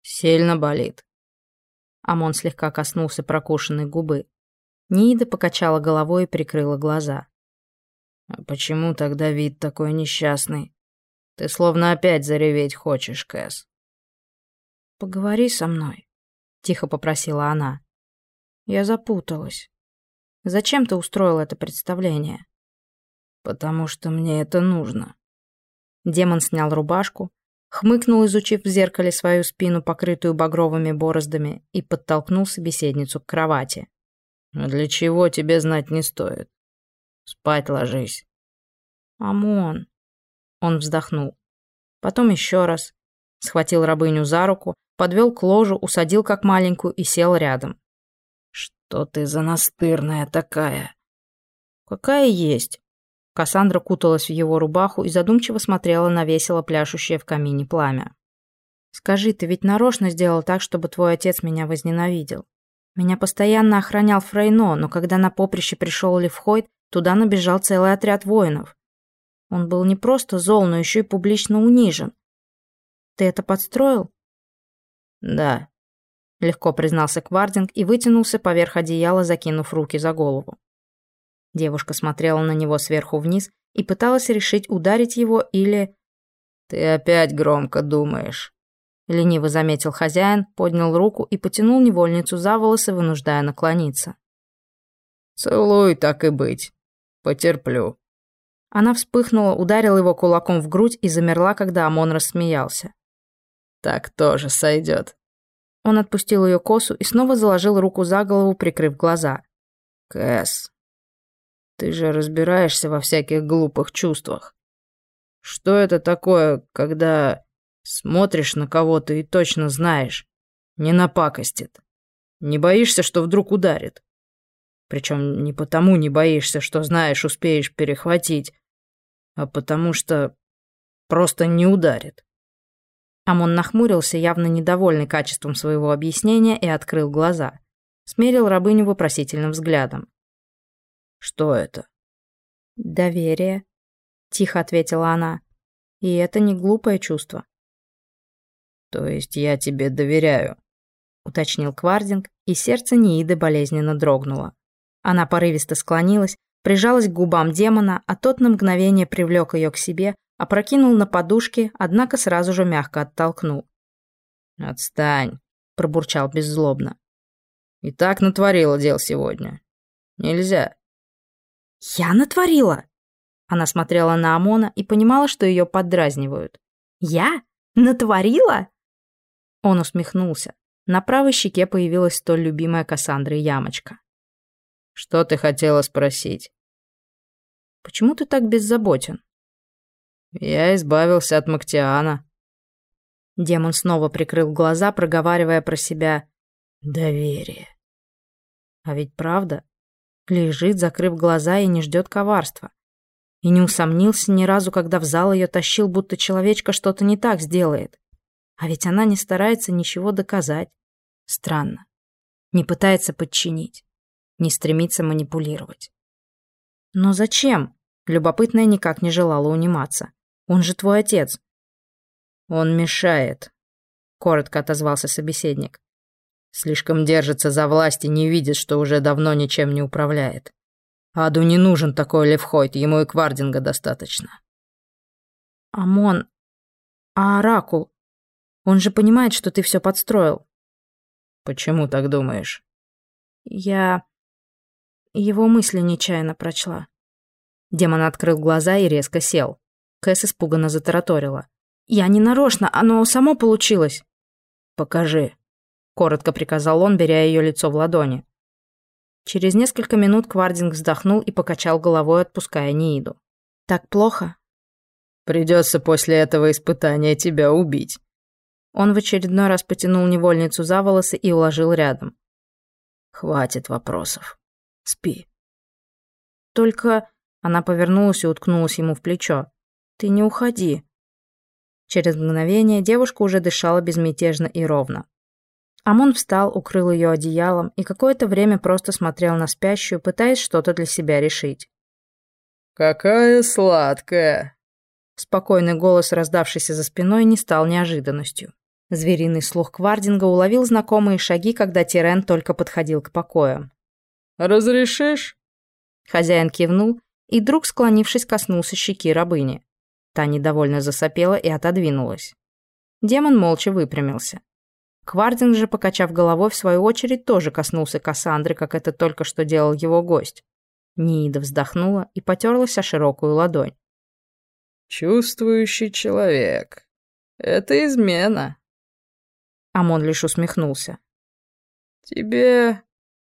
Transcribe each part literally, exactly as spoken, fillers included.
Сильно болит. Амон слегка коснулся прокушенной губы. Ниида покачала головой и прикрыла глаза. «А почему тогда вид такой несчастный? Ты словно опять зареветь хочешь, Кэс». «Поговори со мной», — тихо попросила она. «Я запуталась. Зачем ты устроил это представление?» «Потому что мне это нужно». Демон снял рубашку, хмыкнул, изучив в зеркале свою спину, покрытую багровыми бороздами, и подтолкнул собеседницу к кровати. «А для чего тебе знать не стоит? Спать ложись». «Амон». Он вздохнул. Потом еще раз. Схватил рабыню за руку, подвел к ложу, усадил как маленькую и сел рядом. «Что ты за настырная такая?» «Какая есть». Кассандра куталась в его рубаху и задумчиво смотрела на весело пляшущее в камине пламя. «Скажи, ты ведь нарочно сделал так, чтобы твой отец меня возненавидел? Меня постоянно охранял Фрейно, но когда на поприще пришел Левхойд, туда набежал целый отряд воинов. Он был не просто зол, но еще и публично унижен. Ты это подстроил?» «Да», — легко признался Квардинг и вытянулся поверх одеяла, закинув руки за голову. Девушка смотрела на него сверху вниз и пыталась решить, ударить его или... «Ты опять громко думаешь», — лениво заметил хозяин, поднял руку и потянул невольницу за волосы, вынуждая наклониться. «Целуй, так и быть. Потерплю». Она вспыхнула, ударила его кулаком в грудь и замерла, когда Амон рассмеялся. «Так тоже сойдет». Он отпустил ее косу и снова заложил руку за голову, прикрыв глаза. «Кэс, ты же разбираешься во всяких глупых чувствах. Что это такое, когда смотришь на кого-то и точно знаешь, не напакостит? Не боишься, что вдруг ударит? Причем не потому не боишься, что знаешь, успеешь перехватить, а потому что просто не ударит». Амон нахмурился, явно недовольный качеством своего объяснения, и открыл глаза. Смерил рабыню вопросительным взглядом. «Что это?» «Доверие», — тихо ответила она. «И это не глупое чувство». «То есть я тебе доверяю», — уточнил Квардинг, и сердце Нииды болезненно дрогнуло. Она порывисто склонилась, прижалась к губам демона, а тот на мгновение привлек ее к себе, опрокинул на подушки, однако сразу же мягко оттолкнул. «Отстань», — пробурчал беззлобно. «И так натворила дел сегодня. Нельзя». «Я натворила?» Она смотрела на Амона и понимала, что ее поддразнивают. «Я? Натворила?» Он усмехнулся. На правой щеке появилась столь любимая Кассандрой ямочка. «Что ты хотела спросить?» «Почему ты так беззаботен?» «Я избавился от Мактиана». Демон снова прикрыл глаза, проговаривая про себя «доверие». А ведь правда, лежит, закрыв глаза, и не ждет коварства. И не усомнился ни разу, когда в зал ее тащил, будто человечка что-то не так сделает. А ведь она не старается ничего доказать. Странно. Не пытается подчинить. Не стремится манипулировать. Но зачем? Любопытная никак не желала униматься. Он же твой отец. Он мешает, коротко отозвался собеседник. Слишком держится за власть и не видит, что уже давно ничем не управляет. Аду не нужен такой Левхойд, ему и Квардинга достаточно. Амон, а Оракул? Он же понимает, что ты все подстроил. Почему так думаешь? Я... его мысли нечаянно прочла. Демон открыл глаза и резко сел. Кэс испуганно затараторила. «Я не нарочно, оно само получилось». «Покажи», — коротко приказал он, беря ее лицо в ладони. Через несколько минут Квардинг вздохнул и покачал головой, отпуская Нииду. «Так плохо?» «Придется после этого испытания тебя убить». Он в очередной раз потянул невольницу за волосы и уложил рядом. «Хватит вопросов. Спи». «Только...» Она повернулась и уткнулась ему в плечо. «Ты не уходи». Через мгновение девушка уже дышала безмятежно и ровно. Амон встал, укрыл ее одеялом и какое-то время просто смотрел на спящую, пытаясь что-то для себя решить. «Какая сладкая!» Спокойный голос, раздавшийся за спиной, не стал неожиданностью. Звериный слух Квардинга уловил знакомые шаги, когда Тирен только подходил к покоям. «Разрешишь?» Хозяин кивнул, и друг, склонившись, коснулся щеки рабыни. Та недовольно засопела и отодвинулась. Демон молча выпрямился. Квардинг же, покачав головой, в свою очередь, тоже коснулся Кассандры, как это только что делал его гость. Ниида вздохнула и потерлась о широкую ладонь. «Чувствующий человек. Это измена». Амон лишь усмехнулся. «Тебе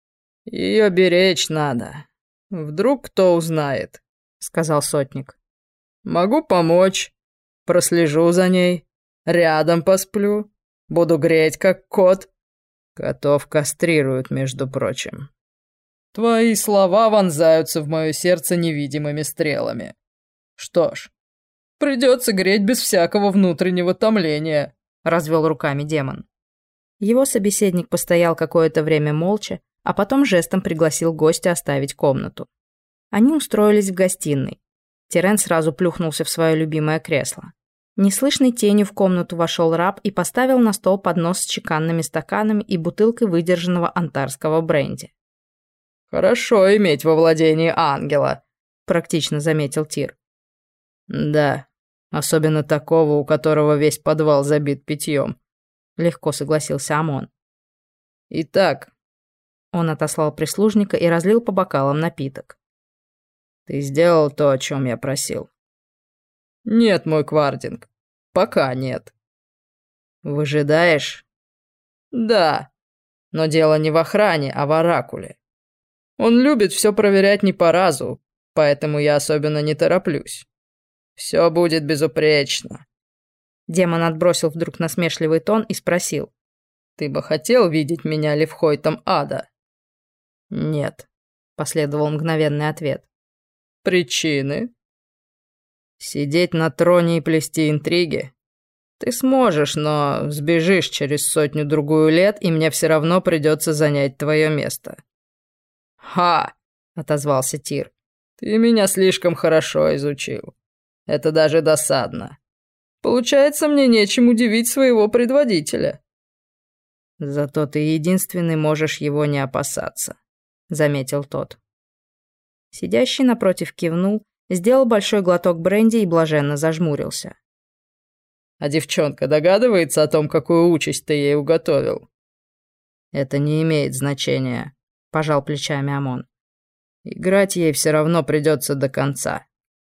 ее беречь надо. Вдруг кто узнает», — сказал сотник. «Могу помочь. Прослежу за ней. Рядом посплю. Буду греть, как кот. Котов кастрируют, между прочим. Твои слова вонзаются в мое сердце невидимыми стрелами. Что ж, придется греть без всякого внутреннего томления», — развел руками демон. Его собеседник постоял какое-то время молча, а потом жестом пригласил гостя оставить комнату. Они устроились в гостиной. Тирен сразу плюхнулся в свое любимое кресло. Неслышной тенью в комнату вошел раб и поставил на стол поднос с чеканными стаканами и бутылкой выдержанного антарского бренди. «Хорошо иметь во владении ангела», — практично заметил Тир. «Да, особенно такого, у которого весь подвал забит питьем», — легко согласился Амон. «Итак», — он отослал прислужника и разлил по бокалам напиток. «Ты сделал то, о чем я просил?» «Нет, мой Квардинг, пока нет». «Выжидаешь?» «Да, но дело не в охране, а в оракуле. Он любит все проверять не по разу, поэтому я особенно не тороплюсь. Все будет безупречно». Демон отбросил вдруг насмешливый тон и спросил. «Ты бы хотел видеть меня левхойтом ада?» «Нет», — последовал мгновенный ответ. «Причины?» «Сидеть на троне и плести интриги? Ты сможешь, но сбежишь через сотню-другую лет, и мне все равно придется занять твое место». «Ха!» — отозвался Тир. «Ты меня слишком хорошо изучил. Это даже досадно. Получается, мне нечем удивить своего предводителя». «Зато ты единственный можешь его не опасаться», — заметил тот. Сидящий напротив кивнул, сделал большой глоток бренди и блаженно зажмурился. «А девчонка догадывается о том, какую участь ты ей уготовил?» «Это не имеет значения», — пожал плечами Амон. «Играть ей все равно придется до конца.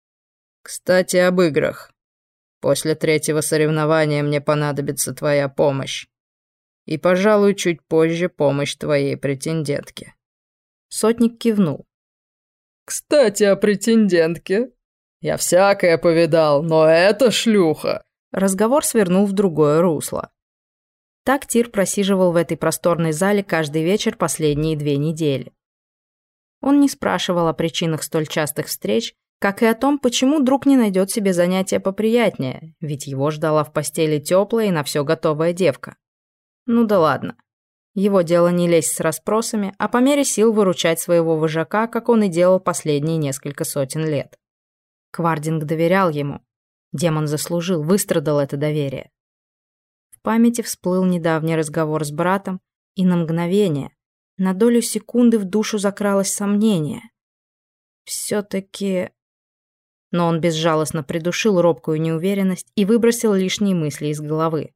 Кстати, об играх. После третьего соревнования мне понадобится твоя помощь. И, пожалуй, чуть позже помощь твоей претендентки». Сотник кивнул. «Кстати, о претендентке. Я всякое повидал, но эта шлюха...» Разговор свернул в другое русло. Так Тир просиживал в этой просторной зале каждый вечер последние две недели. Он не спрашивал о причинах столь частых встреч, как и о том, почему друг не найдет себе занятия поприятнее, ведь его ждала в постели теплая и на все готовая девка. Ну да ладно. Его дело не лезть с расспросами, а по мере сил выручать своего вожака, как он и делал последние несколько сотен лет. Квардинг доверял ему. Демон заслужил, выстрадал это доверие. В памяти всплыл недавний разговор с братом, и на мгновение, на долю секунды в душу закралось сомнение. Все-таки... Но он безжалостно придушил робкую неуверенность и выбросил лишние мысли из головы.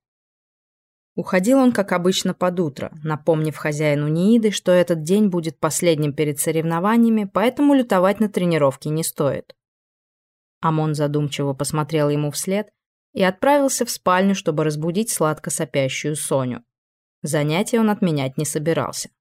Уходил он, как обычно, под утро, напомнив хозяину Нииды, что этот день будет последним перед соревнованиями, поэтому лютовать на тренировке не стоит. Амон задумчиво посмотрел ему вслед и отправился в спальню, чтобы разбудить сладко сопящую Соню. Занятия он отменять не собирался.